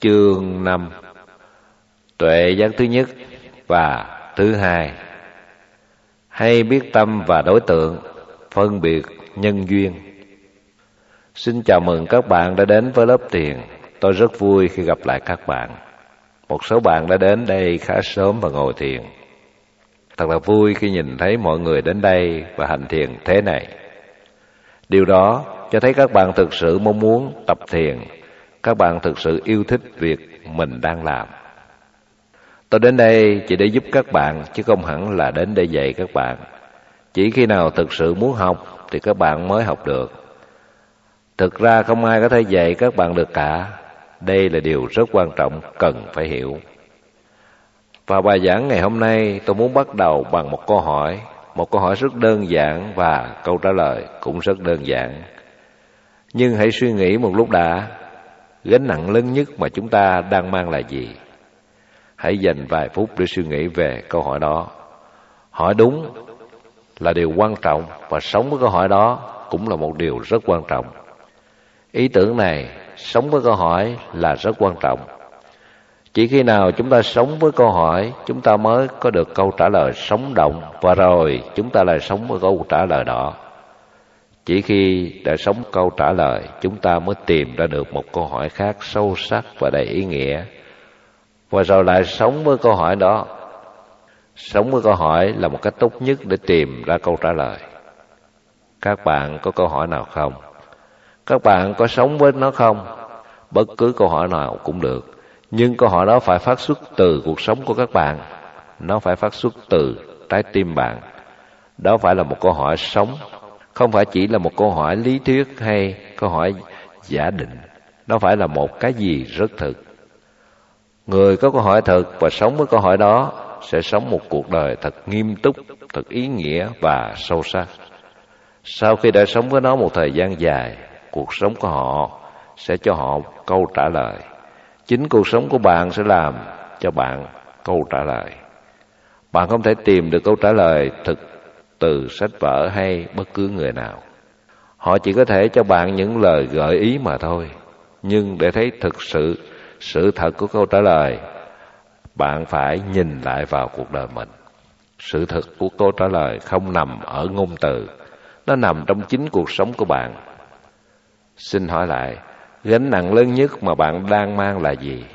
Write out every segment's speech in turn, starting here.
Chương 5. Tuệ giác thứ nhất và thứ hai. Hay biết tâm và đối tượng, phân biệt nhân duyên. Xin chào mừng các bạn đã đến với lớp thiền. Tôi rất vui khi gặp lại các bạn. Một số bạn đã đến đây khá sớm và ngồi thiền. Thật là vui khi nhìn thấy mọi người đến đây và hành thiền thế này. Điều đó cho thấy các bạn thực sự mong muốn tập thiền. Các bạn thực sự yêu thích việc mình đang làm. Tôi đến đây chỉ để giúp các bạn, chứ không hẳn là đến để dạy các bạn. Chỉ khi nào thực sự muốn học thì các bạn mới học được. Thực ra không ai có thể dạy các bạn được cả. Đây là điều rất quan trọng cần phải hiểu. Và bài giảng ngày hôm nay tôi muốn bắt đầu bằng một câu hỏi. Một câu hỏi rất đơn giản và câu trả lời cũng rất đơn giản. Nhưng hãy suy nghĩ một lúc đã. Gánh nặng lớn nhất mà chúng ta đang mang là gì? Hãy dành vài phút để suy nghĩ về câu hỏi đó. Hỏi đúng là điều quan trọng, và sống với câu hỏi đó cũng là một điều rất quan trọng. Ý tưởng này, sống với câu hỏi là rất quan trọng. Chỉ khi nào chúng ta sống với câu hỏi, chúng ta mới có được câu trả lời sống động, và rồi chúng ta lại sống với câu trả lời đó. Chỉ khi đã sống câu trả lời, chúng ta mới tìm ra được một câu hỏi khác sâu sắc và đầy ý nghĩa, và rồi lại sống với câu hỏi đó. Sống với câu hỏi là một cách tốt nhất để tìm ra câu trả lời. Các bạn có câu hỏi nào không? Các bạn có sống với nó không? Bất cứ câu hỏi nào cũng được, nhưng câu hỏi đó phải phát xuất từ cuộc sống của các bạn. Nó phải phát xuất từ trái tim bạn. Đó phải là một câu hỏi sống, không phải chỉ là một câu hỏi lý thuyết hay câu hỏi giả định. Nó phải là một cái gì rất thực. Người có câu hỏi thực và sống với câu hỏi đó sẽ sống một cuộc đời thật nghiêm túc, thật ý nghĩa và sâu sắc. Sau khi đã sống với nó một thời gian dài, cuộc sống của họ sẽ cho họ câu trả lời. Chính cuộc sống của bạn sẽ làm cho bạn câu trả lời. Bạn không thể tìm được câu trả lời thực từ sách vở hay bất cứ người nào. Họ chỉ có thể cho bạn những lời gợi ý mà thôi. Nhưng để thấy thực sự sự thật của câu trả lời, bạn phải nhìn lại vào cuộc đời mình. Sự thật của câu trả lời không nằm ở ngôn từ, nó nằm trong chính cuộc sống của bạn. Xin hỏi lại, gánh nặng lớn nhất mà bạn đang mang là gì?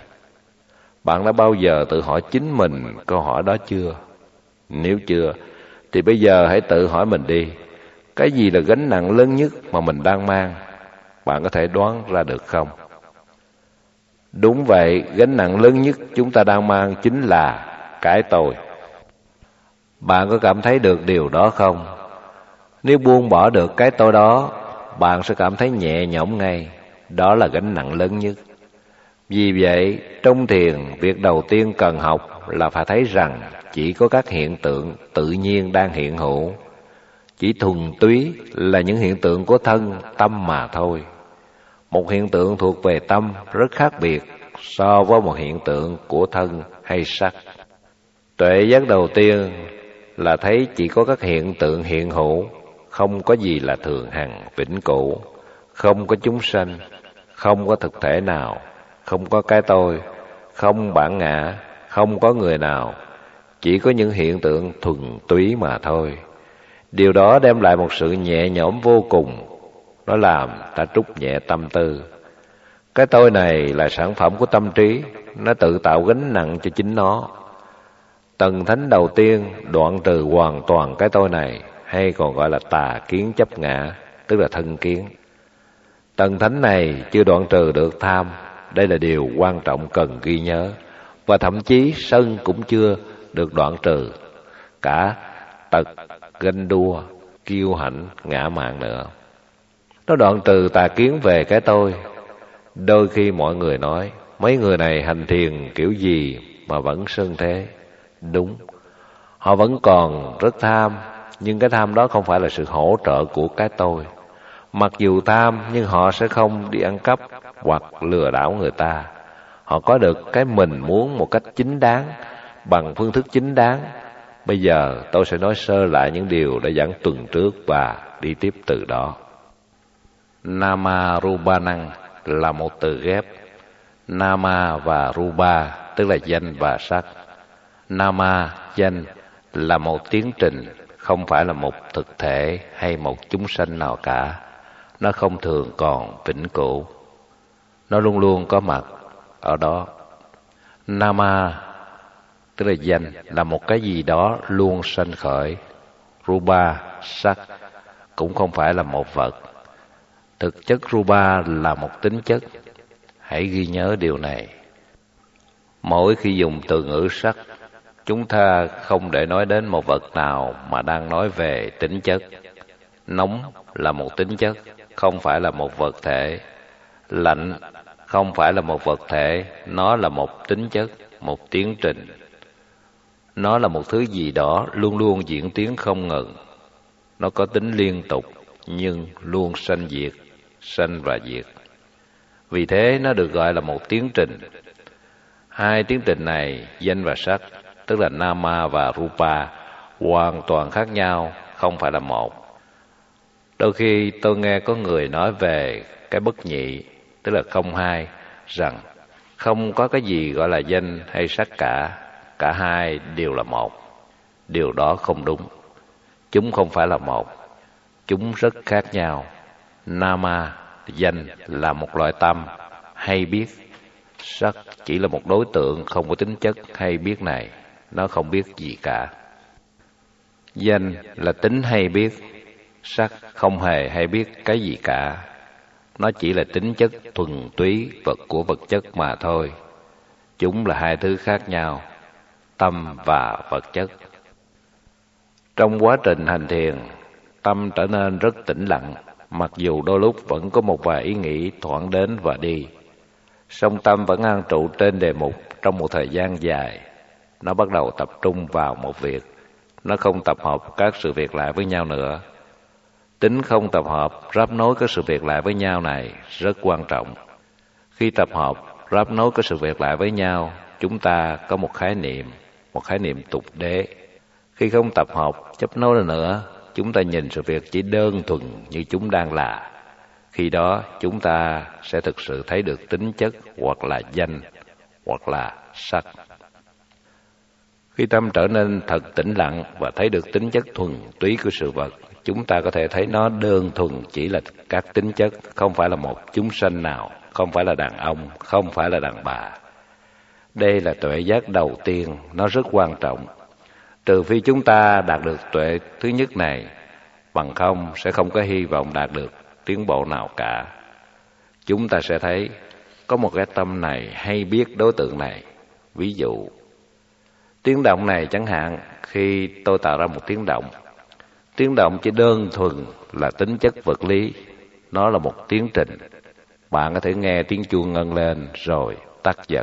Bạn đã bao giờ tự hỏi chính mình câu hỏi đó chưa? Nếu chưa, thì bây giờ hãy tự hỏi mình đi. Cái gì là gánh nặng lớn nhất mà mình đang mang? Bạn có thể đoán ra được không? Đúng vậy, gánh nặng lớn nhất chúng ta đang mang chính là cái tôi. Bạn có cảm thấy được điều đó không? Nếu buông bỏ được cái tôi đó, bạn sẽ cảm thấy nhẹ nhõm ngay. Đó là gánh nặng lớn nhất. Vì vậy, trong thiền, việc đầu tiên cần học là phải thấy rằng chỉ có các hiện tượng tự nhiên đang hiện hữu. Chỉ thuần túy là những hiện tượng của thân, tâm mà thôi. Một hiện tượng thuộc về tâm rất khác biệt so với một hiện tượng của thân hay sắc. Tuệ giác đầu tiên là thấy chỉ có các hiện tượng hiện hữu, không có gì là thường hằng vĩnh cửu, không có chúng sanh, không có thực thể nào, không có cái tôi, không bản ngã, không có người nào, chỉ có những hiện tượng thuần túy mà thôi. Điều đó đem lại một sự nhẹ nhõm vô cùng. Nó làm ta trút nhẹ tâm tư. Cái tôi này là sản phẩm của tâm trí, nó tự tạo gánh nặng cho chính nó. Tầng thánh đầu tiên đoạn trừ hoàn toàn cái tôi này, hay còn gọi là tà kiến chấp ngã, tức là thân kiến. Tầng thánh này chưa đoạn trừ được tham. Đây là điều quan trọng cần ghi nhớ. Và thậm chí sân cũng chưa được đoạn trừ. Cả tật, ganh đua, kiêu hãnh, ngã mạn nữa. Nó đoạn trừ tà kiến về cái tôi. Đôi khi mọi người nói, mấy người này hành thiền kiểu gì mà vẫn sân thế. Đúng, họ vẫn còn rất tham, nhưng cái tham đó không phải là sự hỗ trợ của cái tôi. Mặc dù tham, nhưng họ sẽ không đi ăn cắp hoặc lừa đảo người ta. Họ có được cái mình muốn một cách chính đáng, bằng phương thức chính đáng. Bây giờ tôi sẽ nói sơ lại những điều đã giảng tuần trước và đi tiếp từ đó. Namarupanang là một từ ghép. Nama và Rupa tức là danh và sắc. Nama, danh, là một tiến trình, không phải là một thực thể hay một chúng sanh nào cả. Nó không thường còn vĩnh cửu. Nó luôn luôn có mặt ở đó. Nama tức là danh, là một cái gì đó luôn sanh khởi. Rupa, sắc, cũng không phải là một vật. Thực chất Rupa là một tính chất. Hãy ghi nhớ điều này. Mỗi khi dùng từ ngữ sắc, chúng ta không để nói đến một vật nào mà đang nói về tính chất. Nóng là một tính chất, không phải là một vật thể. Lạnh không phải là một vật thể, nó là một tính chất, một tiến trình. Nó là một thứ gì đó luôn luôn diễn tiến không ngừng. Nó có tính liên tục, nhưng luôn sanh diệt, sanh và diệt. Vì thế nó được gọi là một tiến trình. Hai tiến trình này, danh và sắc, tức là Nama và Rupa, hoàn toàn khác nhau, không phải là một. Đôi khi tôi nghe có người nói về cái bất nhị, tức là không hai, rằng không có cái gì gọi là danh hay sắc cả, cả hai đều là một. Điều đó không đúng. Chúng không phải là một. Chúng rất khác nhau. Nama, danh, là một loại tâm hay biết. Sắc chỉ là một đối tượng không có tính chất hay biết này. Nó không biết gì cả. Danh là tính hay biết. Sắc không hề hay biết cái gì cả. Nó chỉ là tính chất thuần túy vật của vật chất mà thôi. Chúng là hai thứ khác nhau, tâm và vật chất. Trong quá trình hành thiền, tâm trở nên rất tĩnh lặng, mặc dù đôi lúc vẫn có một vài ý nghĩ thoảng đến và đi. Song tâm vẫn an trụ trên đề mục trong một thời gian dài. Nó bắt đầu tập trung vào một việc. Nó không tập hợp các sự việc lại với nhau nữa. Tính không tập hợp, ráp nối các sự việc lại với nhau này rất quan trọng. Khi tập hợp, ráp nối các sự việc lại với nhau, chúng ta có một khái niệm tục đế. Khi không tập hợp, chấp nối nữa, chúng ta nhìn sự việc chỉ đơn thuần như chúng đang là. Khi đó, chúng ta sẽ thực sự thấy được tính chất hoặc là danh, hoặc là sắc. Khi tâm trở nên thật tĩnh lặng và thấy được tính chất thuần túy của sự vật, chúng ta có thể thấy nó đơn thuần chỉ là các tính chất, không phải là một chúng sanh nào, không phải là đàn ông, không phải là đàn bà. Đây là tuệ giác đầu tiên, nó rất quan trọng. Trừ phi chúng ta đạt được tuệ thứ nhất này, bằng không sẽ không có hy vọng đạt được tiến bộ nào cả. Chúng ta sẽ thấy có một cái tâm này hay biết đối tượng này. Ví dụ, tiếng động này chẳng hạn, khi tôi tạo ra một tiếng động chỉ đơn thuần là tính chất vật lý, nó là một tiến trình. Bạn có thể nghe tiếng chuông ngân lên rồi tắt dần.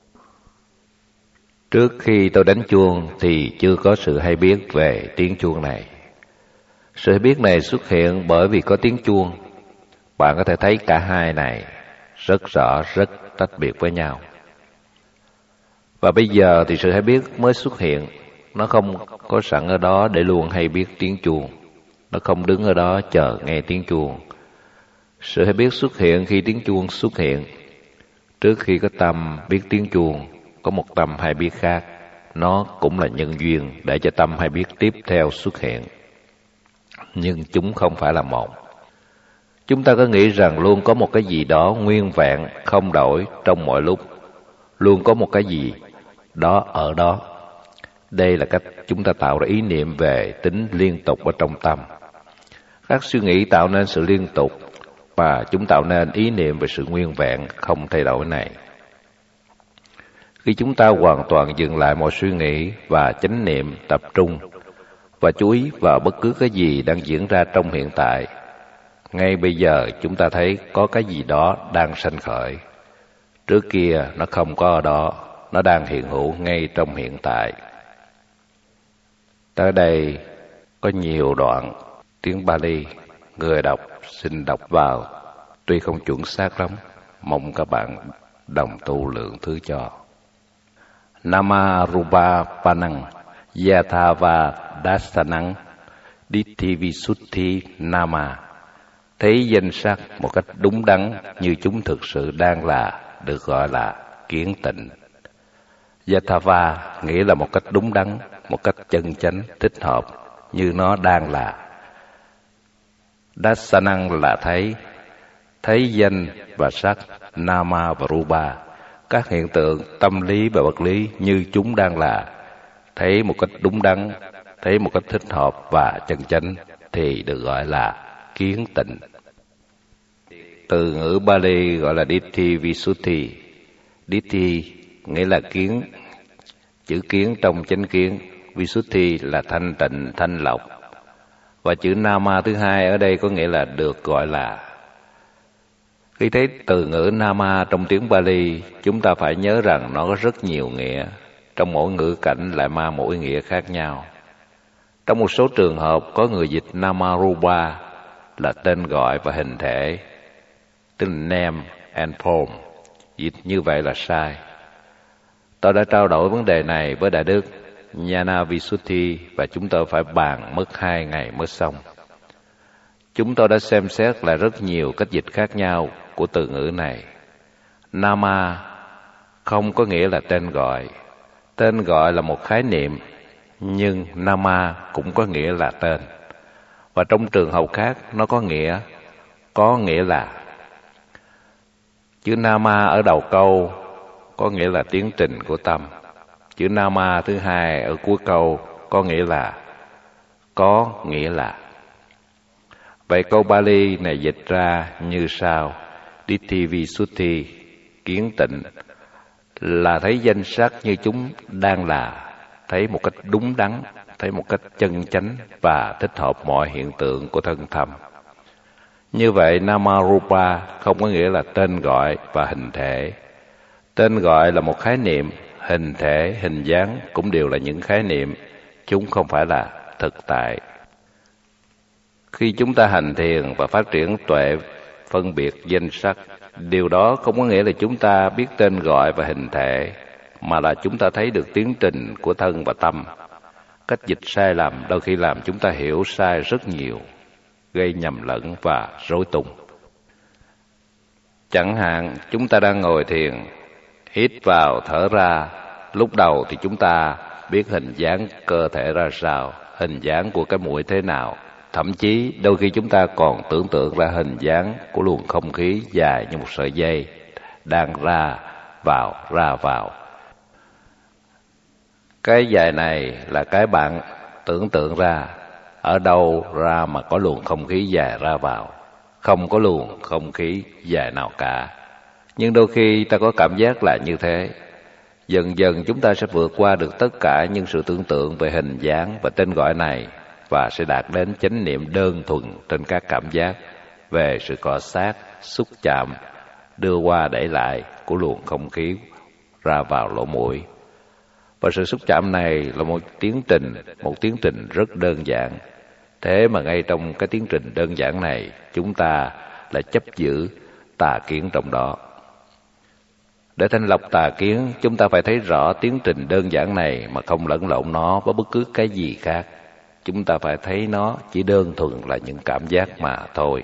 Trước khi tôi đánh chuông thì chưa có sự hay biết về tiếng chuông này. Sự hay biết này xuất hiện bởi vì có tiếng chuông. Bạn có thể thấy cả hai này rất rõ, rất tách biệt với nhau. Và bây giờ thì sự hay biết mới xuất hiện. Nó không có sẵn ở đó để luôn hay biết tiếng chuông. Nó không đứng ở đó chờ nghe tiếng chuông. Sự hay biết xuất hiện khi tiếng chuông xuất hiện. Trước khi có tâm biết tiếng chuông, có một tâm hay biết khác. Nó cũng là nhân duyên để cho tâm hay biết tiếp theo xuất hiện. Nhưng chúng không phải là một. Chúng ta có nghĩ rằng luôn có một cái gì đó nguyên vẹn, không đổi trong mọi lúc. Luôn có một cái gì đó ở đó. Đây là cách chúng ta tạo ra ý niệm về tính liên tục ở trong tâm. Các suy nghĩ tạo nên sự liên tục và chúng tạo nên ý niệm về sự nguyên vẹn không thay đổi này. Khi chúng ta hoàn toàn dừng lại mọi suy nghĩ và chánh niệm tập trung và chú ý vào bất cứ cái gì đang diễn ra trong hiện tại, ngay bây giờ chúng ta thấy có cái gì đó đang sanh khởi. Trước kia nó không có ở đó, nó đang hiện hữu ngay trong hiện tại. Tới đây có nhiều đoạn tiếng Pali, người đọc xin đọc vào, tuy không chuẩn xác lắm, mong các bạn đồng tu lượng thứ cho. Nama Rupa Panang Yathava Dasanang Ditthivisuddhi Nama. Thấy danh sắc một cách đúng đắn như chúng thực sự đang là, được gọi là kiến tịnh. Yatava nghĩa là một cách đúng đắn, một cách chân chánh, thích hợp, như nó đang là. Dasanang là thấy danh và sắc, nama và rupa, các hiện tượng tâm lý và vật lý như chúng đang là, thấy một cách đúng đắn, thấy một cách thích hợp và chân chánh thì được gọi là kiến tịnh. Từ ngữ Pali gọi là Ditti Visuddhi. Ditti nghĩa là kiến, chữ kiến trong chánh kiến, Visuddhi là thanh tịnh, thanh lọc. Và chữ Nama thứ hai ở đây có nghĩa là được gọi là. Khi thấy từ ngữ Nama trong tiếng Pali, chúng ta phải nhớ rằng nó có rất nhiều nghĩa. Trong mỗi ngữ cảnh lại mang mỗi nghĩa khác nhau. Trong một số trường hợp có người dịch Namarupa là tên gọi và hình thể, tức là name and form. Dịch như vậy là sai. Tôi đã trao đổi vấn đề này với Đại Đức Jnana Visuddhi và chúng tôi phải bàn mất 2 ngày mới xong. Chúng tôi đã xem xét lại rất nhiều cách dịch khác nhau của từ ngữ này. Nama không có nghĩa là tên gọi. Tên gọi là một khái niệm, nhưng Nama cũng có nghĩa là tên. Và trong trường hợp khác nó có nghĩa là. Chữ Nama ở đầu câu có nghĩa là tiến trình của tâm. Chữ Nama thứ hai ở cuối câu có nghĩa là. Vậy câu Pali này dịch ra như sau: Ditti Visuddhi, kiến tịnh, là thấy danh sắc như chúng đang là, thấy một cách đúng đắn, thấy một cách chân chánh và thích hợp mọi hiện tượng của thân tâm. Như vậy Namarupa không có nghĩa là tên gọi và hình thể. Tên gọi là một khái niệm, hình thể, hình dáng cũng đều là những khái niệm, chúng không phải là thực tại. Khi chúng ta hành thiền và phát triển tuệ phân biệt danh sắc, điều đó không có nghĩa là chúng ta biết tên gọi và hình thể, mà là chúng ta thấy được tiến trình của thân và tâm. Cách dịch sai lầm đôi khi làm chúng ta hiểu sai rất nhiều, gây nhầm lẫn và rối tung. Chẳng hạn chúng ta đang ngồi thiền, hít vào thở ra, lúc đầu thì chúng ta biết hình dáng cơ thể ra sao, hình dáng của cái mũi thế nào. Thậm chí đôi khi chúng ta còn tưởng tượng ra hình dáng của luồng không khí dài như một sợi dây đang ra vào. Cái dài này là cái bạn tưởng tượng ra. Ở đâu ra mà có luồng không khí dài ra vào? Không có luồng không khí dài nào cả. Nhưng đôi khi ta có cảm giác là như thế. Dần dần chúng ta sẽ vượt qua được tất cả những sự tưởng tượng về hình dáng và tên gọi này, và sẽ đạt đến chánh niệm đơn thuần trên các cảm giác về sự cọ xát, xúc chạm, đưa qua đẩy lại của luồng không khí ra vào lỗ mũi. Và sự xúc chạm này là một tiến trình rất đơn giản. Thế mà ngay trong cái tiến trình đơn giản này, chúng ta lại chấp giữ tà kiến trong đó. Để thanh lọc tà kiến, chúng ta phải thấy rõ tiến trình đơn giản này mà không lẫn lộn nó với bất cứ cái gì khác. Chúng ta phải thấy nó chỉ đơn thuần là những cảm giác mà thôi.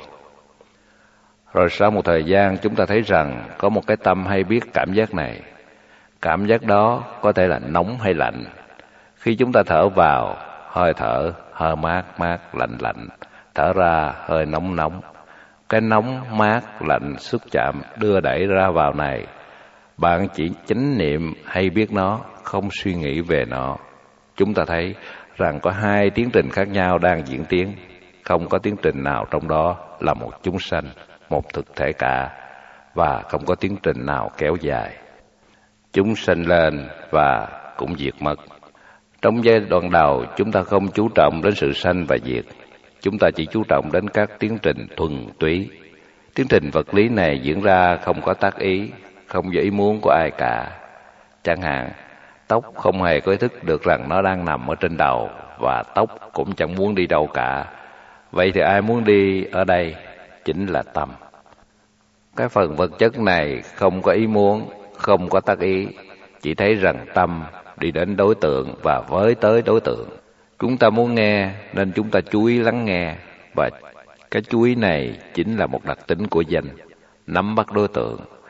Rồi sau một thời gian chúng ta thấy rằng có một cái tâm hay biết cảm giác này. Cảm giác đó có thể là nóng hay lạnh. Khi chúng ta thở vào, hơi thở hơi mát, lạnh. Thở ra hơi nóng. Cái nóng, mát, lạnh, xúc chạm, đưa đẩy ra vào này, bạn chỉ chánh niệm hay biết nó, không suy nghĩ về nó. Chúng ta thấy rằng có 2 tiến trình khác nhau đang diễn tiến. Không có tiến trình nào trong đó là một chúng sanh, một thực thể cả, và không có tiến trình nào kéo dài. Chúng sanh lên và cũng diệt mất. Trong giai đoạn đầu, chúng ta không chú trọng đến sự sanh và diệt. Chúng ta chỉ chú trọng đến các tiến trình thuần túy. Tiến trình vật lý này diễn ra không có tác ý, không do ý muốn của ai cả. Chẳng hạn, tóc không hề có ý thức được rằng nó đang nằm ở trên đầu, và tóc cũng chẳng muốn đi đâu cả. Vậy thì ai muốn đi ở đây? Chính là tâm. Cái phần vật chất này không có ý muốn, không có tác ý, chỉ thấy rằng tâm đi đến đối tượng và với tới đối tượng. Chúng ta muốn nghe nên chúng ta chú ý lắng nghe, và cái chú ý này chính là một đặc tính của danh. Nắm bắt đối tượng,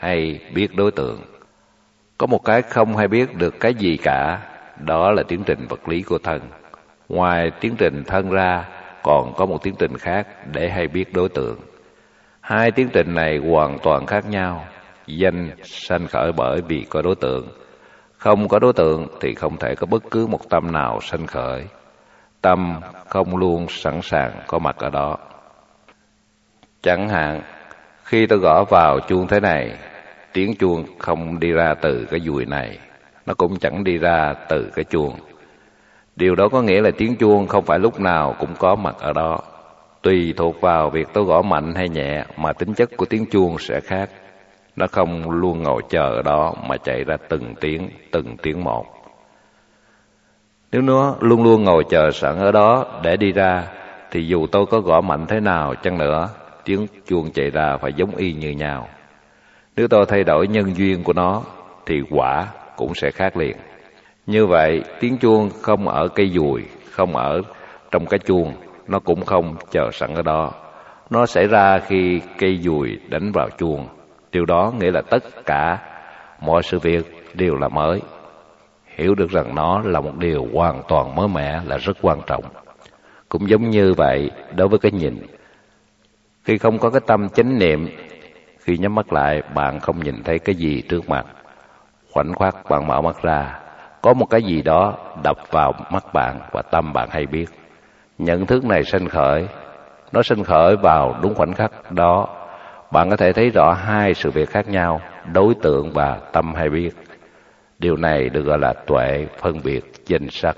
hay biết đối tượng. Có một cái không hay biết được cái gì cả, đó là tiến trình vật lý của thân. Ngoài tiến trình thân ra, còn có một tiến trình khác để hay biết đối tượng. Hai tiến trình này hoàn toàn khác nhau. Danh sanh khởi bởi vì có đối tượng. Không có đối tượng thì không thể có bất cứ một tâm nào sanh khởi. Tâm không luôn sẵn sàng có mặt ở đó. Chẳng hạn, khi tôi gõ vào chuông thế này, tiếng chuông không đi ra từ cái dùi này, nó cũng chẳng đi ra từ cái chuông. Điều đó có nghĩa là tiếng chuông không phải lúc nào cũng có mặt ở đó. Tùy thuộc vào việc tôi gõ mạnh hay nhẹ mà tính chất của tiếng chuông sẽ khác. Nó không luôn ngồi chờ ở đó mà chạy ra từng tiếng một. Nếu nó luôn luôn ngồi chờ sẵn ở đó để đi ra, thì dù tôi có gõ mạnh thế nào chăng nữa, tiếng chuông chạy ra phải giống y như nhau. Nếu tôi thay đổi nhân duyên của nó, thì quả cũng sẽ khác liền. Như vậy, tiếng chuông không ở cây dùi, không ở trong cái chuông, nó cũng không chờ sẵn ở đó. Nó xảy ra khi cây dùi đánh vào chuông. Điều đó nghĩa là tất cả mọi sự việc đều là mới. Hiểu được rằng nó là một điều hoàn toàn mới mẻ là rất quan trọng. Cũng giống như vậy đối với cái nhìn. Khi không có cái tâm chánh niệm, khi nhắm mắt lại bạn không nhìn thấy cái gì trước mặt. Khoảnh khắc bạn mở mắt ra, có một cái gì đó đập vào mắt bạn và tâm bạn hay biết. Nhận thức này sanh khởi, nó sanh khởi vào đúng khoảnh khắc đó. Bạn có thể thấy rõ hai sự việc khác nhau, đối tượng và tâm hay biết. Điều này được gọi là tuệ phân biệt danh sắc.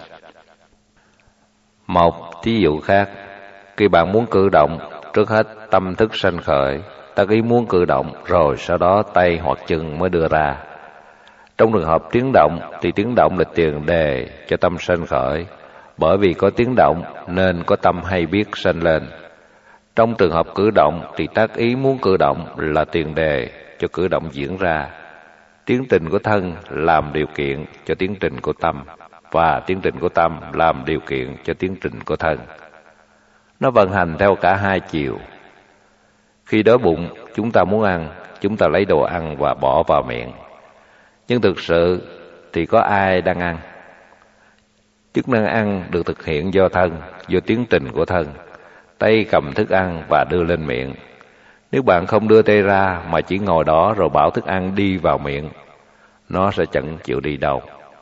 Một ví dụ khác, khi bạn muốn cử động, trước hết tâm thức sanh khởi, tác ý muốn cử động, rồi sau đó tay hoặc chân mới đưa ra. Trong trường hợp tiếng động thì tiếng động là tiền đề cho tâm sanh khởi, bởi vì có tiếng động nên có tâm hay biết sanh lên. Trong trường hợp cử động thì tác ý muốn cử động là tiền đề cho cử động diễn ra. Tiến trình của thân làm điều kiện cho tiến trình của tâm, và tiến trình của tâm làm điều kiện cho tiến trình của thân. Nó vận hành theo cả hai chiều. Khi đói bụng, chúng ta muốn ăn, chúng ta lấy đồ ăn và bỏ vào miệng. Nhưng thực sự thì có ai đang ăn? Chức năng ăn được thực hiện do thân, do tiến trình của thân. Tay cầm thức ăn và đưa lên miệng. Nếu bạn không đưa tay ra mà chỉ ngồi đó rồi bảo thức ăn đi vào miệng, nó sẽ chẳng chịu đi đâu.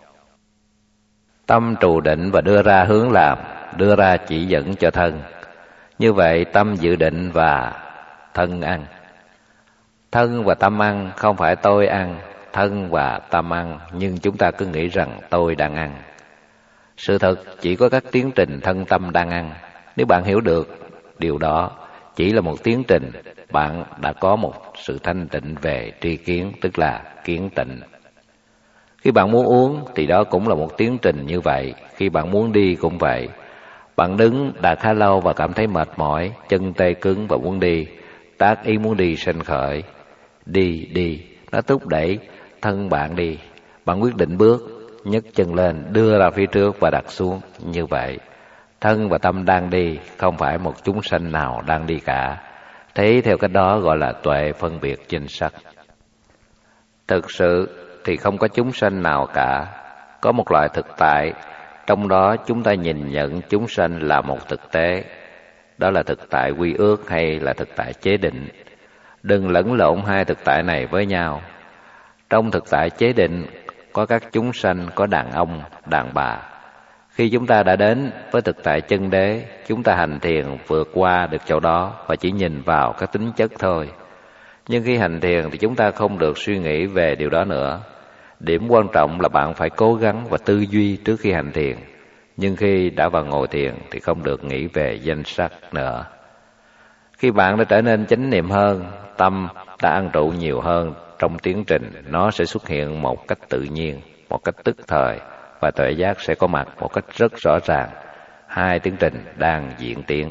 Tâm trù định và đưa ra hướng làm, đưa ra chỉ dẫn cho thân. Như vậy tâm dự định và thân ăn. Thân và tâm ăn không phải tôi ăn, thân và tâm ăn, nhưng chúng ta cứ nghĩ rằng tôi đang ăn. Sự thật chỉ có các tiến trình thân tâm đang ăn. Nếu bạn hiểu được điều đó chỉ là một tiến trình, bạn đã có một sự thanh tịnh về tri kiến, tức là kiến tịnh. Khi bạn muốn uống thì đó cũng là một tiến trình như vậy. Khi bạn muốn đi cũng vậy. Bạn đứng đã khá lâu và cảm thấy mệt mỏi, chân tay cứng và muốn đi. Tác ý muốn đi sanh khởi. Đi, nó thúc đẩy thân bạn đi. Bạn quyết định bước, nhấc chân lên, đưa ra phía trước và đặt xuống. Như vậy, thân và tâm đang đi, không phải một chúng sanh nào đang đi cả. Thấy theo cách đó gọi là tuệ phân biệt danh sắc. Thực sự thì không có chúng sanh nào cả. Có một loại thực tại, trong đó chúng ta nhìn nhận chúng sanh là một thực tế. Đó là thực tại quy ước hay là thực tại chế định. Đừng lẫn lộn hai thực tại này với nhau. Trong thực tại chế định có các chúng sanh, có đàn ông, đàn bà. Khi chúng ta đã đến với thực tại chân đế, chúng ta hành thiền vượt qua được chỗ đó và chỉ nhìn vào các tính chất thôi. Nhưng khi hành thiền thì chúng ta không được suy nghĩ về điều đó nữa. Điểm quan trọng là bạn phải cố gắng và tư duy trước khi hành thiền. Nhưng khi đã vào ngồi thiền thì không được nghĩ về danh sắc nữa. Khi bạn đã trở nên chánh niệm hơn, tâm đã ăn trụ nhiều hơn, trong tiến trình nó sẽ xuất hiện một cách tự nhiên, một cách tức thời, và tuệ giác sẽ có mặt một cách rất rõ ràng. Hai tiến trình đang diễn tiến.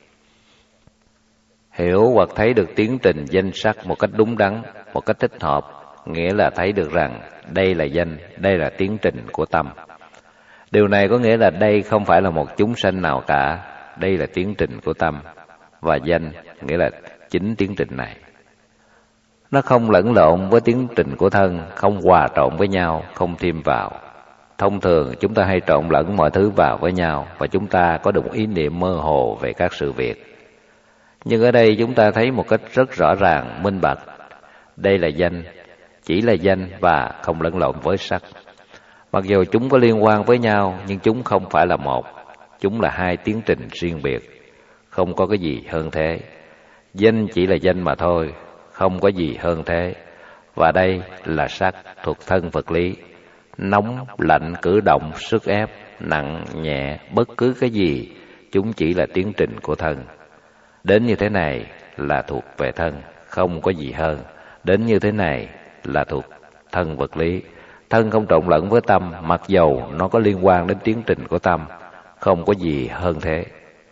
Hiểu hoặc thấy được tiến trình danh sắc một cách đúng đắn, một cách thích hợp, nghĩa là thấy được rằng đây là danh, đây là tiến trình của tâm. Điều này có nghĩa là đây không phải là một chúng sanh nào cả, đây là tiến trình của tâm. Và danh nghĩa là chính tiến trình này. Nó không lẫn lộn với tiến trình của thân, không hòa trộn với nhau, không thêm vào. Thông thường chúng ta hay trộn lẫn mọi thứ vào với nhau và chúng ta có được một ý niệm mơ hồ về các sự việc. Nhưng ở đây chúng ta thấy một cách rất rõ ràng, minh bạch. Đây là danh, chỉ là danh và không lẫn lộn với sắc. Mặc dù chúng có liên quan với nhau nhưng chúng không phải là một. Chúng là hai tiến trình riêng biệt, không có cái gì hơn thế. Danh chỉ là danh mà thôi, không có gì hơn thế. Và đây là sắc thuộc thân vật lý. Nóng, lạnh, cử động, sức ép, nặng, nhẹ, bất cứ cái gì, chúng chỉ là tiến trình của thân. Đến như thế này là thuộc về thân, không có gì hơn. Đến như thế này là thuộc thân vật lý. Thân không trộn lẫn với tâm, mặc dầu nó có liên quan đến tiến trình của tâm, không có gì hơn thế.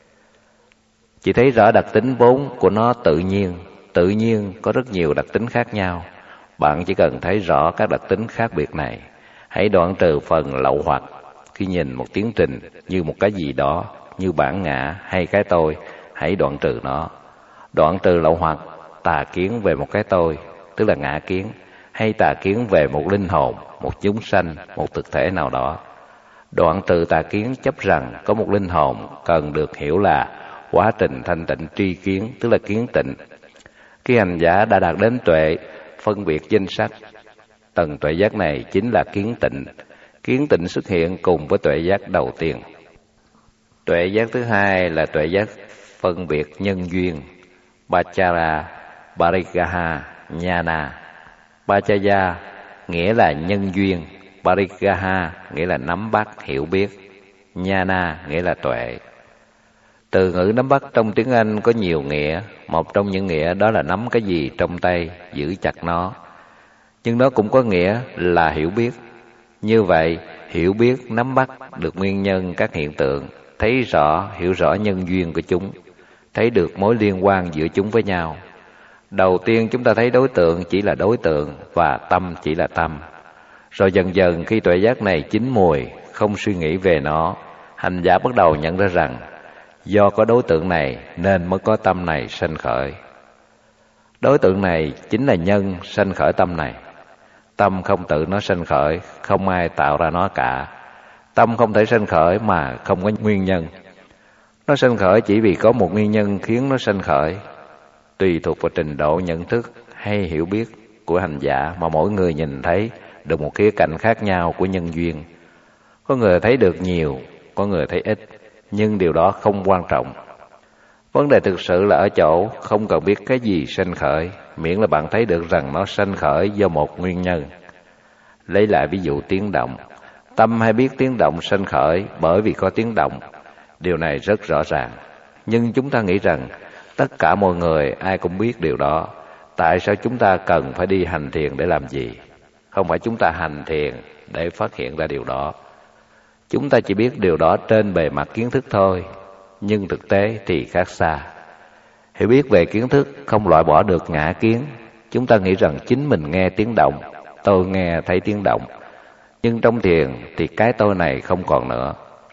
Chỉ thấy rõ đặc tính vốn của nó tự nhiên. Tự nhiên có rất nhiều đặc tính khác nhau. Bạn chỉ cần thấy rõ các đặc tính khác biệt này. Hãy đoạn trừ phần lậu hoặc. Khi nhìn một tiến trình như một cái gì đó, như bản ngã hay cái tôi, hãy đoạn trừ nó. Đoạn trừ lậu hoặc, tà kiến về một cái tôi, tức là ngã kiến, hay tà kiến về một linh hồn, một chúng sanh, một thực thể nào đó. Đoạn trừ tà kiến chấp rằng có một linh hồn cần được hiểu là quá trình thanh tịnh tri kiến, tức là kiến tịnh. Khi hành giả đã đạt đến tuệ phân biệt danh sắc, tầng tuệ giác này chính là kiến tịnh. Kiến tịnh xuất hiện cùng với tuệ giác đầu tiên. Tuệ giác thứ hai là tuệ giác phân biệt nhân duyên, Bachara, Parigraha, Jnana. Bachaya nghĩa là nhân duyên, Parigraha nghĩa là nắm bắt, hiểu biết, Jnana nghĩa là tuệ. Từ ngữ nắm bắt trong tiếng Anh có nhiều nghĩa, một trong những nghĩa đó là nắm cái gì trong tay, giữ chặt nó. Nhưng nó cũng có nghĩa là hiểu biết. Như vậy, hiểu biết, nắm bắt được nguyên nhân các hiện tượng, thấy rõ, hiểu rõ nhân duyên của chúng, thấy được mối liên quan giữa chúng với nhau. Đầu tiên chúng ta thấy đối tượng chỉ là đối tượng và tâm chỉ là tâm. Rồi dần dần khi tuệ giác này chín mùi, không suy nghĩ về nó, hành giả bắt đầu nhận ra rằng do có đối tượng này nên mới có tâm này sanh khởi. Đối tượng này chính là nhân sanh khởi tâm này. Tâm không tự nó sanh khởi, không ai tạo ra nó cả. Tâm không thể sanh khởi mà không có nguyên nhân. Nó sanh khởi chỉ vì có một nguyên nhân khiến nó sanh khởi. Tùy thuộc vào trình độ nhận thức hay hiểu biết của hành giả mà mỗi người nhìn thấy được một khía cạnh khác nhau của nhân duyên. Có người thấy được nhiều, có người thấy ít, nhưng điều đó không quan trọng. Vấn đề thực sự là ở chỗ không cần biết cái gì sanh khởi, miễn là bạn thấy được rằng nó sanh khởi do một nguyên nhân. Lấy lại ví dụ tiếng động. Tâm hay biết tiếng động sanh khởi bởi vì có tiếng động. Điều này rất rõ ràng. Nhưng chúng ta nghĩ rằng tất cả mọi người ai cũng biết điều đó. Tại sao chúng ta cần phải đi hành thiền để làm gì? Không phải chúng ta hành thiền để phát hiện ra điều đó. Chúng ta chỉ biết điều đó trên bề mặt kiến thức thôi, nhưng thực tế thì khác xa. Hiểu biết về kiến thức không loại bỏ được ngã kiến. Chúng ta nghĩ rằng chính mình nghe tiếng động, tôi nghe thấy tiếng động. Nhưng trong thiền thì cái tôi này không còn nữa.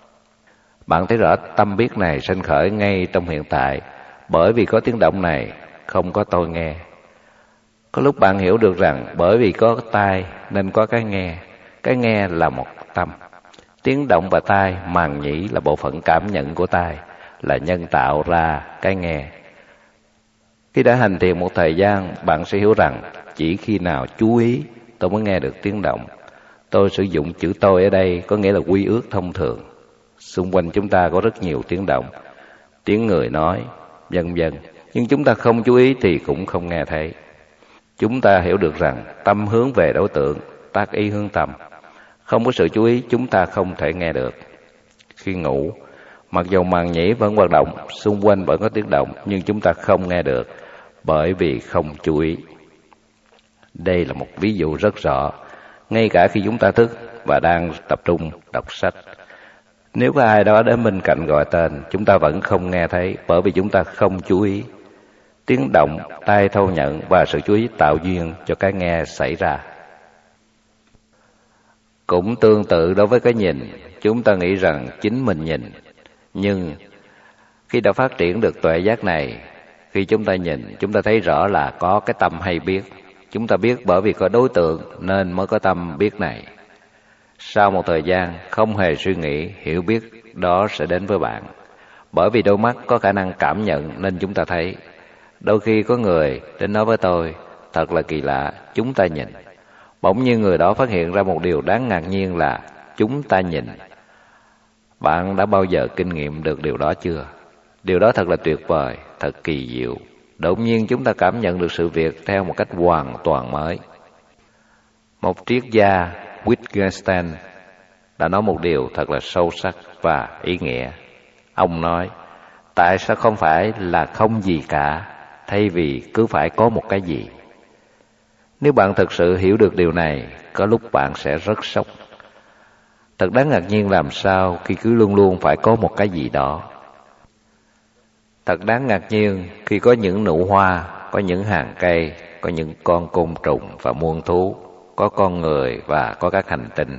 Bạn thấy rõ tâm biết này sanh khởi ngay trong hiện tại, bởi vì có tiếng động này, không có tôi nghe. Có lúc bạn hiểu được rằng bởi vì có tai nên có cái nghe là một tâm. Tiếng động và tai, màng nhĩ là bộ phận cảm nhận của tai, là nhân tạo ra cái nghe. Khi đã hành thiền một thời gian, bạn sẽ hiểu rằng chỉ khi nào chú ý tôi mới nghe được tiếng động. Tôi sử dụng chữ tôi ở đây có nghĩa là quy ước thông thường. Xung quanh chúng ta có rất nhiều tiếng động, tiếng người nói, vân vân. Nhưng chúng ta không chú ý thì cũng không nghe thấy. Chúng ta hiểu được rằng tâm hướng về đối tượng, tác ý hướng tâm. Không có sự chú ý chúng ta không thể nghe được. Khi ngủ, mặc dù màng nhĩ vẫn hoạt động, xung quanh vẫn có tiếng động, nhưng chúng ta không nghe được bởi vì không chú ý. Đây là một ví dụ rất rõ. Ngay cả khi chúng ta thức và đang tập trung đọc sách, nếu có ai đó đến bên cạnh gọi tên, chúng ta vẫn không nghe thấy bởi vì chúng ta không chú ý. Tiếng động, tai thâu nhận và sự chú ý tạo duyên cho cái nghe xảy ra. Cũng tương tự đối với cái nhìn, chúng ta nghĩ rằng chính mình nhìn. Nhưng khi đã phát triển được tuệ giác này, khi chúng ta nhìn, chúng ta thấy rõ là có cái tâm hay biết. Chúng ta biết bởi vì có đối tượng nên mới có tâm biết này. Sau một thời gian không hề suy nghĩ, hiểu biết đó sẽ đến với bạn. Bởi vì đôi mắt có khả năng cảm nhận nên chúng ta thấy. Đôi khi có người đến nói với tôi, thật là kỳ lạ, chúng ta nhìn. Bỗng nhiên người đó phát hiện ra một điều đáng ngạc nhiên là chúng ta nhìn. Bạn đã bao giờ kinh nghiệm được điều đó chưa? Điều đó thật là tuyệt vời, thật kỳ diệu. Đột nhiên chúng ta cảm nhận được sự việc theo một cách hoàn toàn mới. Một triết gia Wittgenstein đã nói một điều thật là sâu sắc và ý nghĩa. Ông nói, tại sao không phải là không gì cả, thay vì cứ phải có một cái gì? Nếu bạn thực sự hiểu được điều này, có lúc bạn sẽ rất sốc. Thật đáng ngạc nhiên làm sao khi cứ luôn luôn phải có một cái gì đó. Thật đáng ngạc nhiên khi có những nụ hoa, có những hàng cây, có những con côn trùng và muôn thú, có con người và có các hành tinh.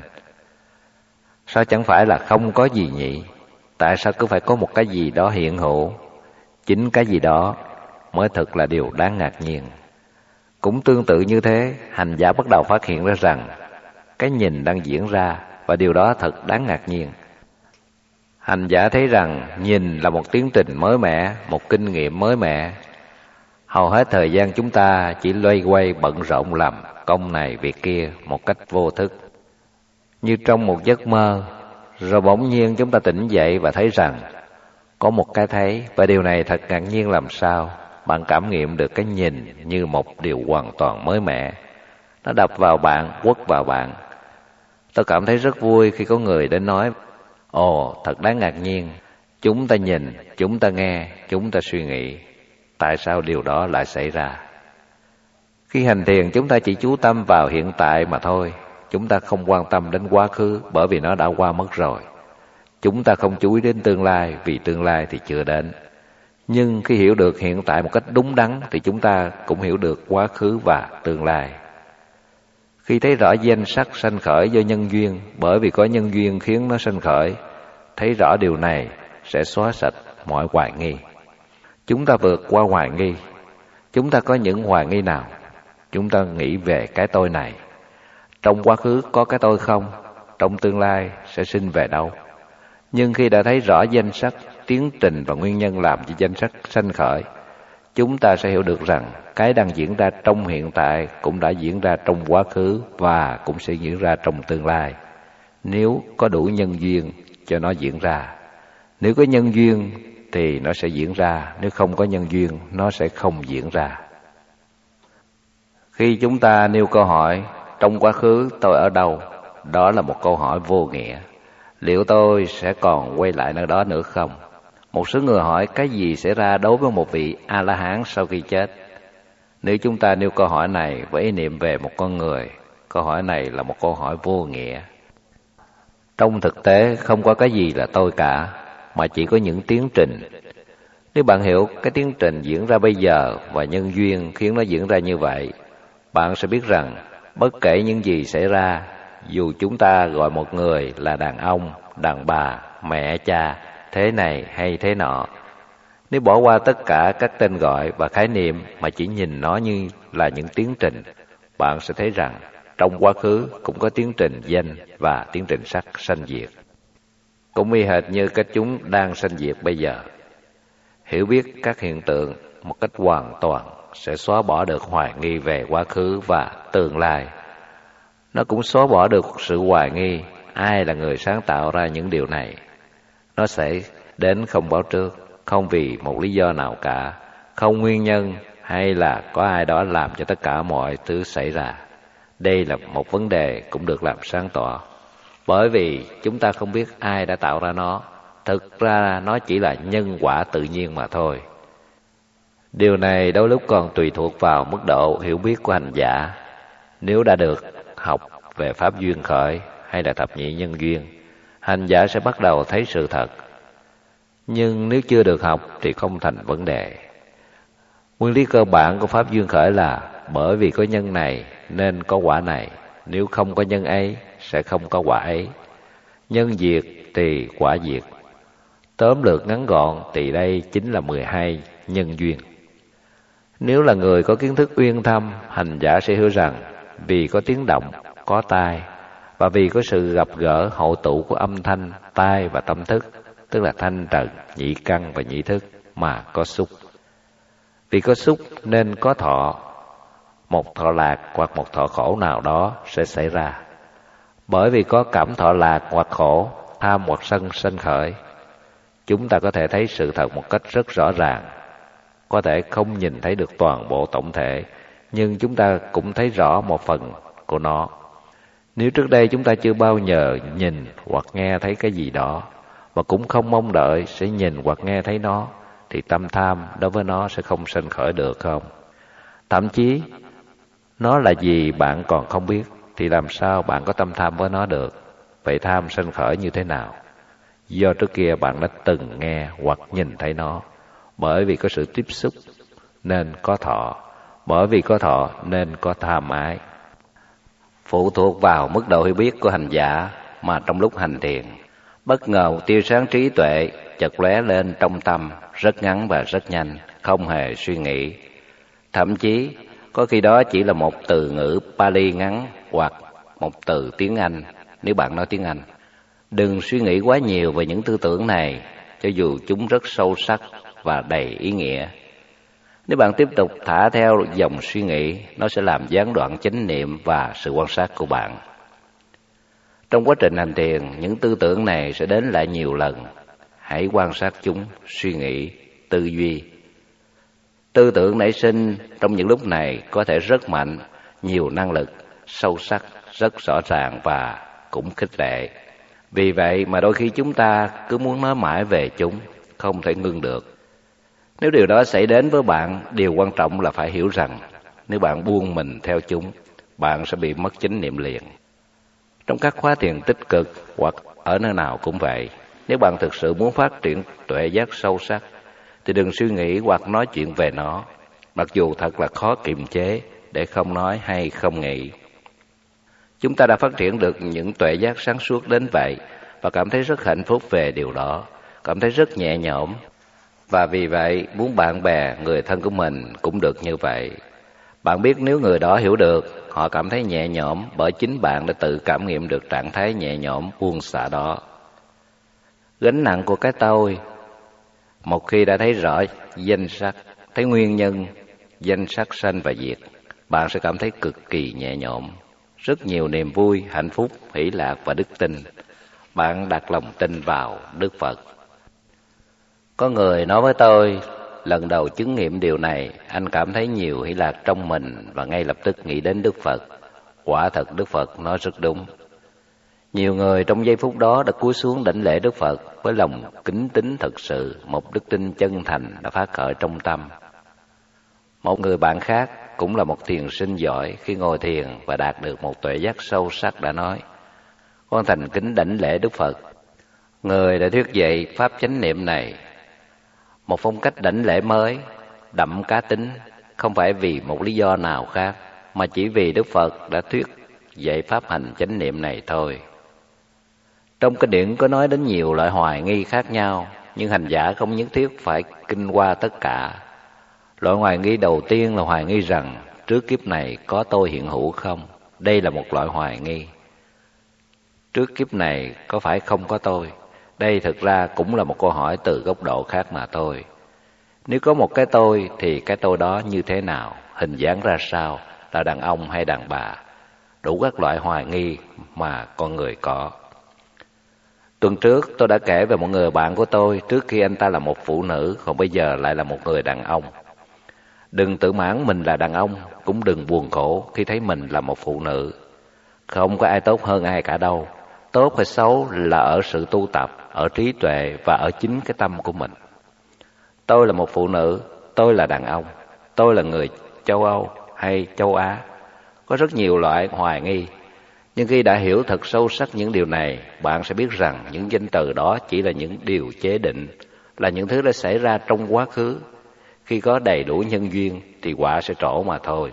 Sao chẳng phải là không có gì nhỉ? Tại sao cứ phải có một cái gì đó hiện hữu? Chính cái gì đó mới thực là điều đáng ngạc nhiên. Cũng tương tự như thế, hành giả bắt đầu phát hiện ra rằng cái nhìn đang diễn ra, và điều đó thật đáng ngạc nhiên. Hành giả thấy rằng nhìn là một tiến trình mới mẻ, một kinh nghiệm mới mẻ. Hầu hết thời gian chúng ta chỉ loay quay bận rộn làm công này việc kia một cách vô thức, như trong một giấc mơ. Rồi bỗng nhiên chúng ta tỉnh dậy và thấy rằng có một cái thấy, và điều này thật ngạc nhiên làm sao. Bạn cảm nghiệm được cái nhìn như một điều hoàn toàn mới mẻ. Nó đập vào bạn, quất vào bạn. Tôi cảm thấy rất vui khi có người đến nói, ồ, thật đáng ngạc nhiên. Chúng ta nhìn, chúng ta nghe, chúng ta suy nghĩ. Tại sao điều đó lại xảy ra? Khi hành thiền chúng ta chỉ chú tâm vào hiện tại mà thôi. Chúng ta không quan tâm đến quá khứ bởi vì nó đã qua mất rồi. Chúng ta không chú ý đến tương lai vì tương lai thì chưa đến. Nhưng khi hiểu được hiện tại một cách đúng đắn thì chúng ta cũng hiểu được quá khứ và tương lai. Khi thấy rõ danh sắc sanh khởi do nhân duyên, bởi vì có nhân duyên khiến nó sanh khởi, thấy rõ điều này sẽ xóa sạch mọi hoài nghi. Chúng ta vượt qua hoài nghi. Chúng ta có những hoài nghi nào? Chúng ta nghĩ về cái tôi này. Trong quá khứ có cái tôi không? Trong tương lai sẽ sinh về đâu? Nhưng khi đã thấy rõ danh sắc, tiến trình và nguyên nhân làm cho danh sắc sanh khởi, chúng ta sẽ hiểu được rằng cái đang diễn ra trong hiện tại cũng đã diễn ra trong quá khứ và cũng sẽ diễn ra trong tương lai, nếu có đủ nhân duyên cho nó diễn ra. Nếu có nhân duyên thì nó sẽ diễn ra, nếu không có nhân duyên nó sẽ không diễn ra. Khi chúng ta nêu câu hỏi trong quá khứ tôi ở đâu, đó là một câu hỏi vô nghĩa. Liệu tôi sẽ còn quay lại nơi đó nữa không? Một số người hỏi cái gì xảy ra đối với một vị A-la-hán sau khi chết. Nếu chúng ta nêu câu hỏi này với ý niệm về một con người, câu hỏi này là một câu hỏi vô nghĩa. Trong thực tế không có cái gì là tôi cả, mà chỉ có những tiến trình. Nếu bạn hiểu cái tiến trình diễn ra bây giờ và nhân duyên khiến nó diễn ra như vậy, bạn sẽ biết rằng bất kể những gì xảy ra, dù chúng ta gọi một người là đàn ông, đàn bà, mẹ, cha, thế này hay thế nọ, nếu bỏ qua tất cả các tên gọi và khái niệm mà chỉ nhìn nó như là những tiến trình, bạn sẽ thấy rằng trong quá khứ cũng có tiến trình danh và tiến trình sắc sanh diệt, cũng y hệt như cách chúng đang sanh diệt bây giờ. Hiểu biết các hiện tượng một cách hoàn toàn sẽ xóa bỏ được hoài nghi về quá khứ và tương lai. Nó cũng xóa bỏ được sự hoài nghi ai là người sáng tạo ra những điều này. Nó sẽ đến không báo trước, không vì một lý do nào cả, không nguyên nhân hay là có ai đó làm cho tất cả mọi thứ xảy ra. Đây là một vấn đề cũng được làm sáng tỏ. Bởi vì chúng ta không biết ai đã tạo ra nó, thực ra nó chỉ là nhân quả tự nhiên mà thôi. Điều này đôi lúc còn tùy thuộc vào mức độ hiểu biết của hành giả. Nếu đã được học về pháp duyên khởi hay là thập nhị nhân duyên, hành giả sẽ bắt đầu thấy sự thật. Nhưng nếu chưa được học thì không thành vấn đề. Nguyên lý cơ bản của pháp duyên khởi là bởi vì có nhân này nên có quả này, nếu không có nhân ấy sẽ không có quả ấy. Nhân diệt thì quả diệt. Tóm lược ngắn gọn thì đây chính là 12 nhân duyên. Nếu là người có kiến thức uyên thâm, hành giả sẽ hiểu rằng vì có tiếng động, có tai, và vì có sự gặp gỡ hội tụ của âm thanh, tai và tâm thức, tức là thanh trần, nhị căn và nhị thức, mà có xúc. Vì có xúc nên có thọ, một thọ lạc hoặc một thọ khổ nào đó sẽ xảy ra. Bởi vì có cảm thọ lạc hoặc khổ, tham hoặc sân sanh khởi, chúng ta có thể thấy sự thật một cách rất rõ ràng. Có thể không nhìn thấy được toàn bộ tổng thể, nhưng chúng ta cũng thấy rõ một phần của nó. Nếu trước đây chúng ta chưa bao giờ nhìn hoặc nghe thấy cái gì đó, mà cũng không mong đợi sẽ nhìn hoặc nghe thấy nó, thì tâm tham đối với nó sẽ không sanh khởi được không? Thậm chí, nó là gì bạn còn không biết, thì làm sao bạn có tâm tham với nó được? Vậy tham sanh khởi như thế nào? Do trước kia bạn đã từng nghe hoặc nhìn thấy nó. Bởi vì có sự tiếp xúc nên có thọ, bởi vì có thọ nên có tham ái. Phụ thuộc vào mức độ hiểu biết của hành giả mà trong lúc hành thiền, bất ngờ một tia sáng trí tuệ chợt lóe lên trong tâm, rất ngắn và rất nhanh, không hề suy nghĩ. Thậm chí có khi đó chỉ là một từ ngữ Pali ngắn hoặc một từ tiếng Anh nếu bạn nói tiếng Anh. Đừng suy nghĩ quá nhiều về những tư tưởng này, cho dù chúng rất sâu sắc và đầy ý nghĩa. Nếu bạn tiếp tục thả theo dòng suy nghĩ, nó sẽ làm gián đoạn chánh niệm và sự quan sát của bạn. Trong quá trình hành thiền, những tư tưởng này sẽ đến lại nhiều lần. Hãy quan sát chúng, suy nghĩ, tư duy. Tư tưởng nảy sinh trong những lúc này có thể rất mạnh, nhiều năng lực, sâu sắc, rất rõ ràng và cũng khích lệ. Vì vậy mà đôi khi chúng ta cứ muốn nói mãi về chúng, không thể ngưng được. Nếu điều đó xảy đến với bạn, điều quan trọng là phải hiểu rằng nếu bạn buông mình theo chúng, bạn sẽ bị mất chánh niệm liền. Trong các khóa thiền tích cực hoặc ở nơi nào cũng vậy, nếu bạn thực sự muốn phát triển tuệ giác sâu sắc, thì đừng suy nghĩ hoặc nói chuyện về nó, mặc dù thật là khó kiềm chế để không nói hay không nghĩ. Chúng ta đã phát triển được những tuệ giác sáng suốt đến vậy và cảm thấy rất hạnh phúc về điều đó, cảm thấy rất nhẹ nhõm. Và vì vậy, muốn bạn bè, người thân của mình cũng được như vậy. Bạn biết nếu người đó hiểu được, họ cảm thấy nhẹ nhõm bởi chính bạn đã tự cảm nghiệm được trạng thái nhẹ nhõm buông xả đó. Gánh nặng của cái tôi, một khi đã thấy rõ danh sắc, thấy nguyên nhân, danh sắc sanh và diệt, bạn sẽ cảm thấy cực kỳ nhẹ nhõm, rất nhiều niềm vui, hạnh phúc, hỷ lạc và đức tin. Bạn đặt lòng tin vào Đức Phật. Có người nói với tôi, lần đầu chứng nghiệm điều này, anh cảm thấy nhiều hỷ lạc trong mình và ngay lập tức nghĩ đến Đức Phật. Quả thật Đức Phật nói rất đúng. Nhiều người trong giây phút đó đã cúi xuống đảnh lễ Đức Phật với lòng kính tín thật sự, một đức tin chân thành đã phát khởi trong tâm. Một người bạn khác cũng là một thiền sinh giỏi, khi ngồi thiền và đạt được một tuệ giác sâu sắc đã nói: con thành kính đảnh lễ Đức Phật. Người đã thuyết dạy pháp chánh niệm này, một phong cách đảnh lễ mới, đậm cá tính, không phải vì một lý do nào khác, mà chỉ vì Đức Phật đã thuyết dạy pháp hành chánh niệm này thôi. Trong kinh điển có nói đến nhiều loại hoài nghi khác nhau, nhưng hành giả không nhất thiết phải kinh qua tất cả. Loại hoài nghi đầu tiên là hoài nghi rằng trước kiếp này có tôi hiện hữu không? Đây là một loại hoài nghi. Trước kiếp này có phải không có tôi? Đây thực ra cũng là một câu hỏi từ góc độ khác mà thôi. Nếu có một cái tôi thì cái tôi đó như thế nào? Hình dáng ra sao? Là đàn ông hay đàn bà? Đủ các loại hoài nghi mà con người có. Tuần trước tôi đã kể về một người bạn của tôi, trước khi anh ta là một phụ nữ, còn bây giờ lại là một người đàn ông. Đừng tự mãn mình là đàn ông, cũng đừng buồn khổ khi thấy mình là một phụ nữ. Không có ai tốt hơn ai cả đâu. Tốt hay xấu là ở sự tu tập, ở trí tuệ và ở chính cái tâm của mình. Tôi là một phụ nữ, tôi là đàn ông, tôi là người châu Âu hay châu Á. Có rất nhiều loại hoài nghi. Nhưng khi đã hiểu thật sâu sắc những điều này, bạn sẽ biết rằng những danh từ đó chỉ là những điều chế định, là những thứ đã xảy ra trong quá khứ. Khi có đầy đủ nhân duyên thì quả sẽ trổ mà thôi.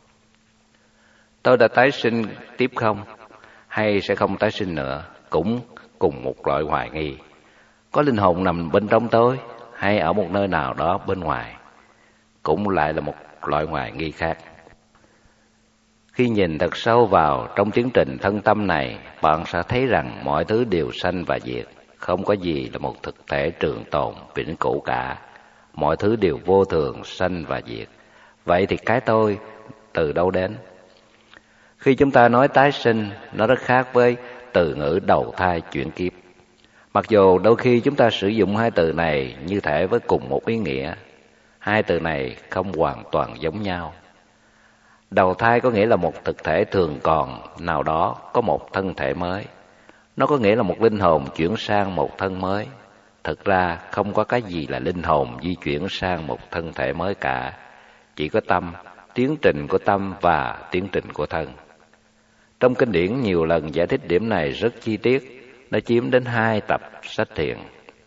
Tôi đã tái sinh tiếp không? Hay sẽ không tái sinh nữa? Cũng cùng một loại hoài nghi. Có linh hồn nằm bên trong tôi hay ở một nơi nào đó bên ngoài? Cũng lại là một loại hoài nghi khác. Khi nhìn thật sâu vào trong tiến trình thân tâm này, bạn sẽ thấy rằng mọi thứ đều sanh và diệt, không có gì là một thực thể trường tồn vĩnh cửu cả. Mọi thứ đều vô thường, sanh và diệt. Vậy thì cái tôi từ đâu đến? Khi chúng ta nói tái sinh, nó rất khác với từ ngữ đầu thai chuyển kiếp. Mặc dù đôi khi chúng ta sử dụng hai từ này như thể với cùng một ý nghĩa, hai từ này không hoàn toàn giống nhau. Đầu thai có nghĩa là một thực thể thường còn nào đó có một thân thể mới. Nó có nghĩa là một linh hồn chuyển sang một thân mới. Thực ra không có cái gì là linh hồn di chuyển sang một thân thể mới cả. Chỉ có tâm, tiến trình của tâm và tiến trình của thân. Trong kinh điển nhiều lần giải thích điểm này rất chi tiết. Nó chiếm đến 2 tập sách thiền.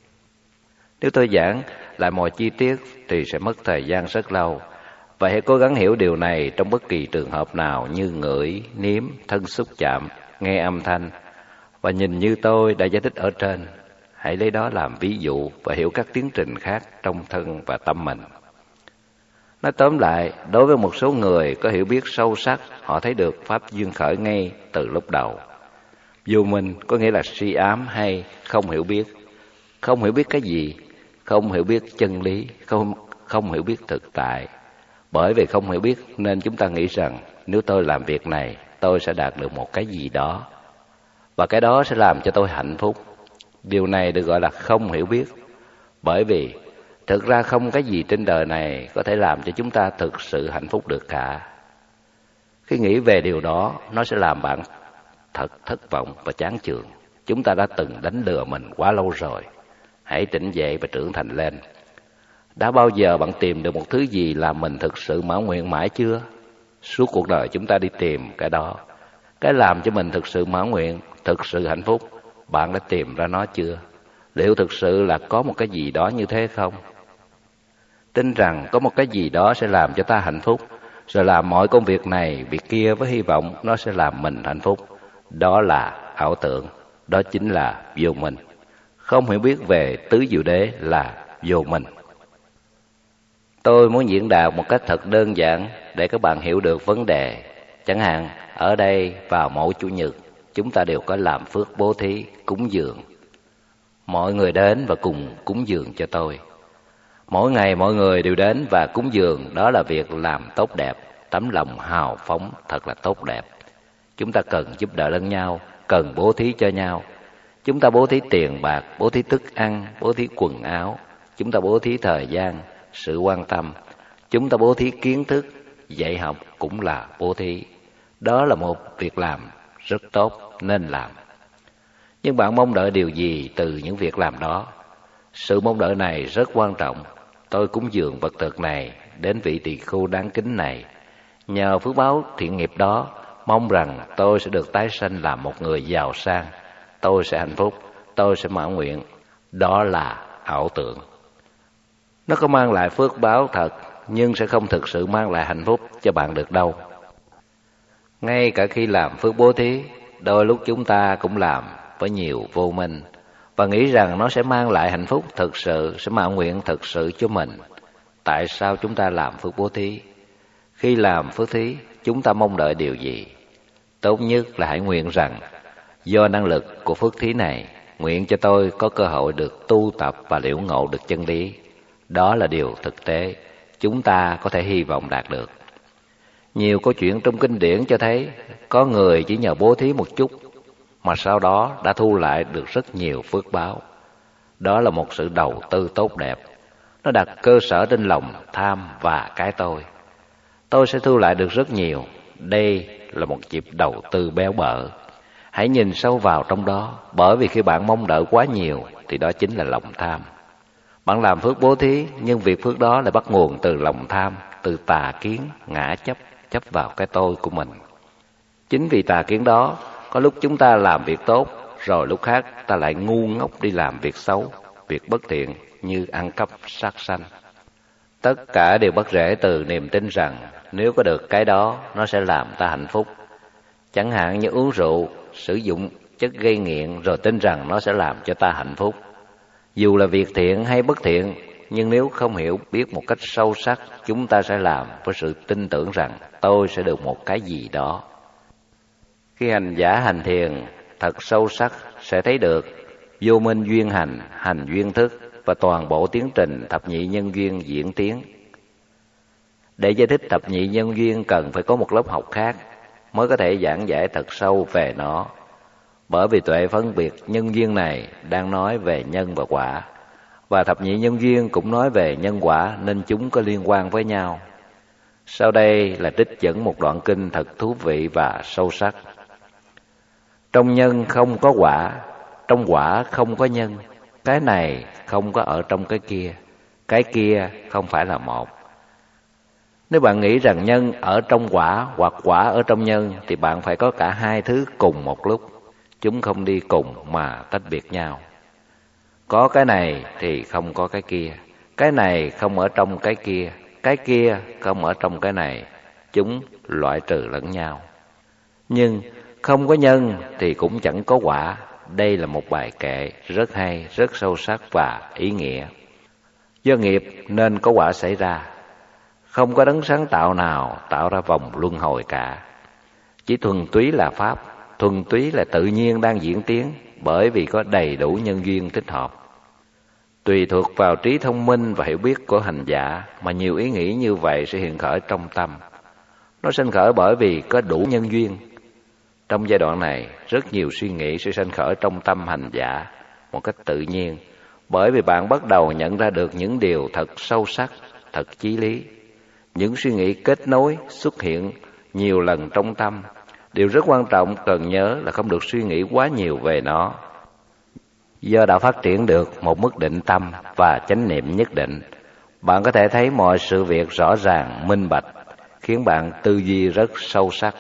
Nếu tôi giảng lại mọi chi tiết thì sẽ mất thời gian rất lâu. Vậy hãy cố gắng hiểu điều này trong bất kỳ trường hợp nào như ngửi, nếm, thân xúc chạm, nghe âm thanh. Và nhìn như tôi đã giải thích ở trên, hãy lấy đó làm ví dụ và hiểu các tiến trình khác trong thân và tâm mình. Nói tóm lại, đối với một số người có hiểu biết sâu sắc, họ thấy được pháp duyên khởi ngay từ lúc đầu. Vô minh có nghĩa là suy ám hay không hiểu biết. Không hiểu biết cái gì? Không hiểu biết chân lý, không hiểu biết thực tại. Bởi vì không hiểu biết nên chúng ta nghĩ rằng nếu tôi làm việc này, tôi sẽ đạt được một cái gì đó. Và cái đó sẽ làm cho tôi hạnh phúc. Điều này được gọi là không hiểu biết. Bởi vì thực ra không cái gì trên đời này có thể làm cho chúng ta thực sự hạnh phúc được cả. Khi nghĩ về điều đó, nó sẽ làm bạn thật thất vọng và chán chường. Chúng ta đã từng đánh lừa mình quá lâu rồi. Hãy tỉnh dậy và trưởng thành lên. Đã bao giờ bạn tìm được một thứ gì làm mình thực sự mãn nguyện mãi chưa? Suốt cuộc đời chúng ta đi tìm cái đó. Cái làm cho mình thực sự mãn nguyện, thực sự hạnh phúc. Bạn đã tìm ra nó chưa? Liệu thực sự là có một cái gì đó như thế không? Tin rằng có một cái gì đó sẽ làm cho ta hạnh phúc, rồi làm mọi công việc này, việc kia với hy vọng nó sẽ làm mình hạnh phúc. Đó là ảo tưởng, đó chính là vô minh. Không hiểu biết về tứ diệu đế là vô minh. Tôi muốn diễn đạt một cách thật đơn giản để các bạn hiểu được vấn đề. Chẳng hạn, ở đây vào mỗi Chủ nhật, chúng ta đều có làm phước bố thí, cúng dường. Mọi người đến và cùng cúng dường cho tôi. Mỗi ngày mọi người đều đến và cúng dường, đó là việc làm tốt đẹp, tấm lòng hào phóng thật là tốt đẹp. Chúng ta cần giúp đỡ lẫn nhau, cần bố thí cho nhau. Chúng ta bố thí tiền bạc, bố thí thức ăn, bố thí quần áo. Chúng ta bố thí thời gian, sự quan tâm. Chúng ta bố thí kiến thức, dạy học cũng là bố thí. Đó là một việc làm rất tốt nên làm. Nhưng bạn mong đợi điều gì từ những việc làm đó? Sự mong đợi này rất quan trọng. Tôi cúng dường vật thực này đến vị tỳ khưu đáng kính này. Nhờ phước báo thiện nghiệp đó, mong rằng tôi sẽ được tái sanh làm một người giàu sang. Tôi sẽ hạnh phúc, tôi sẽ mãn nguyện. Đó là ảo tưởng. Nó có mang lại phước báo thật, nhưng sẽ không thực sự mang lại hạnh phúc cho bạn được đâu. Ngay cả khi làm phước bố thí, đôi lúc chúng ta cũng làm với nhiều vô minh và nghĩ rằng nó sẽ mang lại hạnh phúc thực sự, sẽ mãn nguyện thực sự cho mình. Tại sao chúng ta làm phước bố thí? Khi làm phước thí, chúng ta mong đợi điều gì? Tốt nhất là hãy nguyện rằng do năng lực của phước thí này, nguyện cho tôi có cơ hội được tu tập và liễu ngộ được chân lý. Đó là điều thực tế chúng ta có thể hy vọng đạt được. Nhiều câu chuyện trong kinh điển cho thấy có người chỉ nhờ bố thí một chút mà sau đó đã thu lại được rất nhiều phước báo. Đó là một sự đầu tư tốt đẹp. Nó đặt cơ sở trên lòng tham và cái tôi. Tôi sẽ thu lại được rất nhiều. Đây là một dịp đầu tư béo bở. Hãy nhìn sâu vào trong đó, bởi vì khi bạn mong đợi quá nhiều thì đó chính là lòng tham. Bạn làm phước bố thí, nhưng việc phước đó lại bắt nguồn từ lòng tham, từ tà kiến, ngã chấp vào cái tôi của mình. Chính vì tà kiến đó, có lúc chúng ta làm việc tốt, rồi lúc khác ta lại ngu ngốc đi làm việc xấu, việc bất thiện như ăn cắp, sát sanh. Tất cả đều bắt rễ từ niềm tin rằng nếu có được cái đó, nó sẽ làm ta hạnh phúc. Chẳng hạn như uống rượu, sử dụng chất gây nghiện rồi tin rằng nó sẽ làm cho ta hạnh phúc. Dù là việc thiện hay bất thiện, nhưng nếu không hiểu biết một cách sâu sắc, chúng ta sẽ làm với sự tin tưởng rằng tôi sẽ được một cái gì đó. Khi hành giả hành thiền thật sâu sắc sẽ thấy được vô minh duyên hành, hành duyên thức và toàn bộ tiến trình thập nhị nhân duyên diễn tiến. Để giải thích thập nhị nhân duyên cần phải có một lớp học khác mới có thể giảng giải thật sâu về nó. Bởi vì tuệ phân biệt nhân duyên này đang nói về nhân và quả, và thập nhị nhân duyên cũng nói về nhân quả, nên chúng có liên quan với nhau. Sau đây là trích dẫn một đoạn kinh thật thú vị và sâu sắc. Trong nhân không có quả, trong quả không có nhân. Cái này không có ở trong cái kia không phải là một. Nếu bạn nghĩ rằng nhân ở trong quả hoặc quả ở trong nhân, thì bạn phải có cả hai thứ cùng một lúc. Chúng không đi cùng mà tách biệt nhau. Có cái này thì không có cái này không ở trong cái kia không ở trong cái này. Chúng loại trừ lẫn nhau. Nhưng không có nhân thì cũng chẳng có quả. Đây là một bài kệ rất hay, rất sâu sắc và ý nghĩa. Do nghiệp nên có quả xảy ra. Không có đấng sáng tạo nào tạo ra vòng luân hồi cả. Chỉ thuần túy là pháp, thuần túy là tự nhiên đang diễn tiến, bởi vì có đầy đủ nhân duyên thích hợp. Tùy thuộc vào trí thông minh và hiểu biết của hành giả mà nhiều ý nghĩ như vậy sẽ hiện khởi trong tâm. Nó sinh khởi bởi vì có đủ nhân duyên. Trong giai đoạn này, rất nhiều suy nghĩ sẽ sinh khởi trong tâm hành giả một cách tự nhiên, bởi vì bạn bắt đầu nhận ra được những điều thật sâu sắc, thật chí lý. Những suy nghĩ kết nối xuất hiện nhiều lần trong tâm. Điều rất quan trọng cần nhớ là không được suy nghĩ quá nhiều về nó. Do đã phát triển được một mức định tâm và chánh niệm nhất định, bạn có thể thấy mọi sự việc rõ ràng, minh bạch, khiến bạn tư duy rất sâu sắc.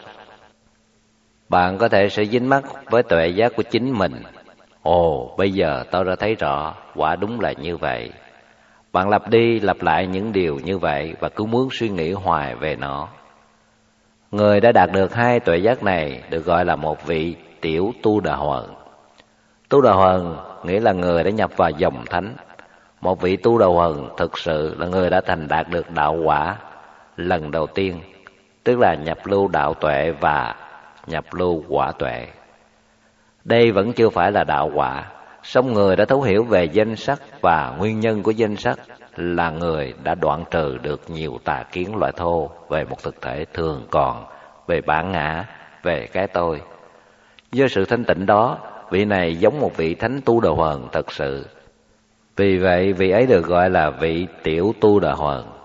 Bạn có thể sẽ dính mắc với tuệ giác của chính mình. Ồ, bây giờ tôi đã thấy rõ, quả đúng là như vậy. Bạn lặp đi lặp lại những điều như vậy và cứ muốn suy nghĩ hoài về nó. Người đã đạt được hai tuệ giác này được gọi là một vị tiểu tu đà hoàng. Tu đà hoàng nghĩa là người đã nhập vào dòng thánh. Một vị tu đà hoàng thực sự là người đã thành đạt được đạo quả lần đầu tiên, tức là nhập lưu đạo tuệ và nhập lưu quả tuệ. Đây vẫn chưa phải là đạo quả. Song người đã thấu hiểu về danh sắc và nguyên nhân của danh sắc là người đã đoạn trừ được nhiều tà kiến loại thô về một thực thể thường còn, về bản ngã, về cái tôi. Do sự thanh tịnh đó, vị này giống một vị thánh tu đà hoàng thật sự. Vì vậy, vị ấy được gọi là vị tiểu tu đà hoàng.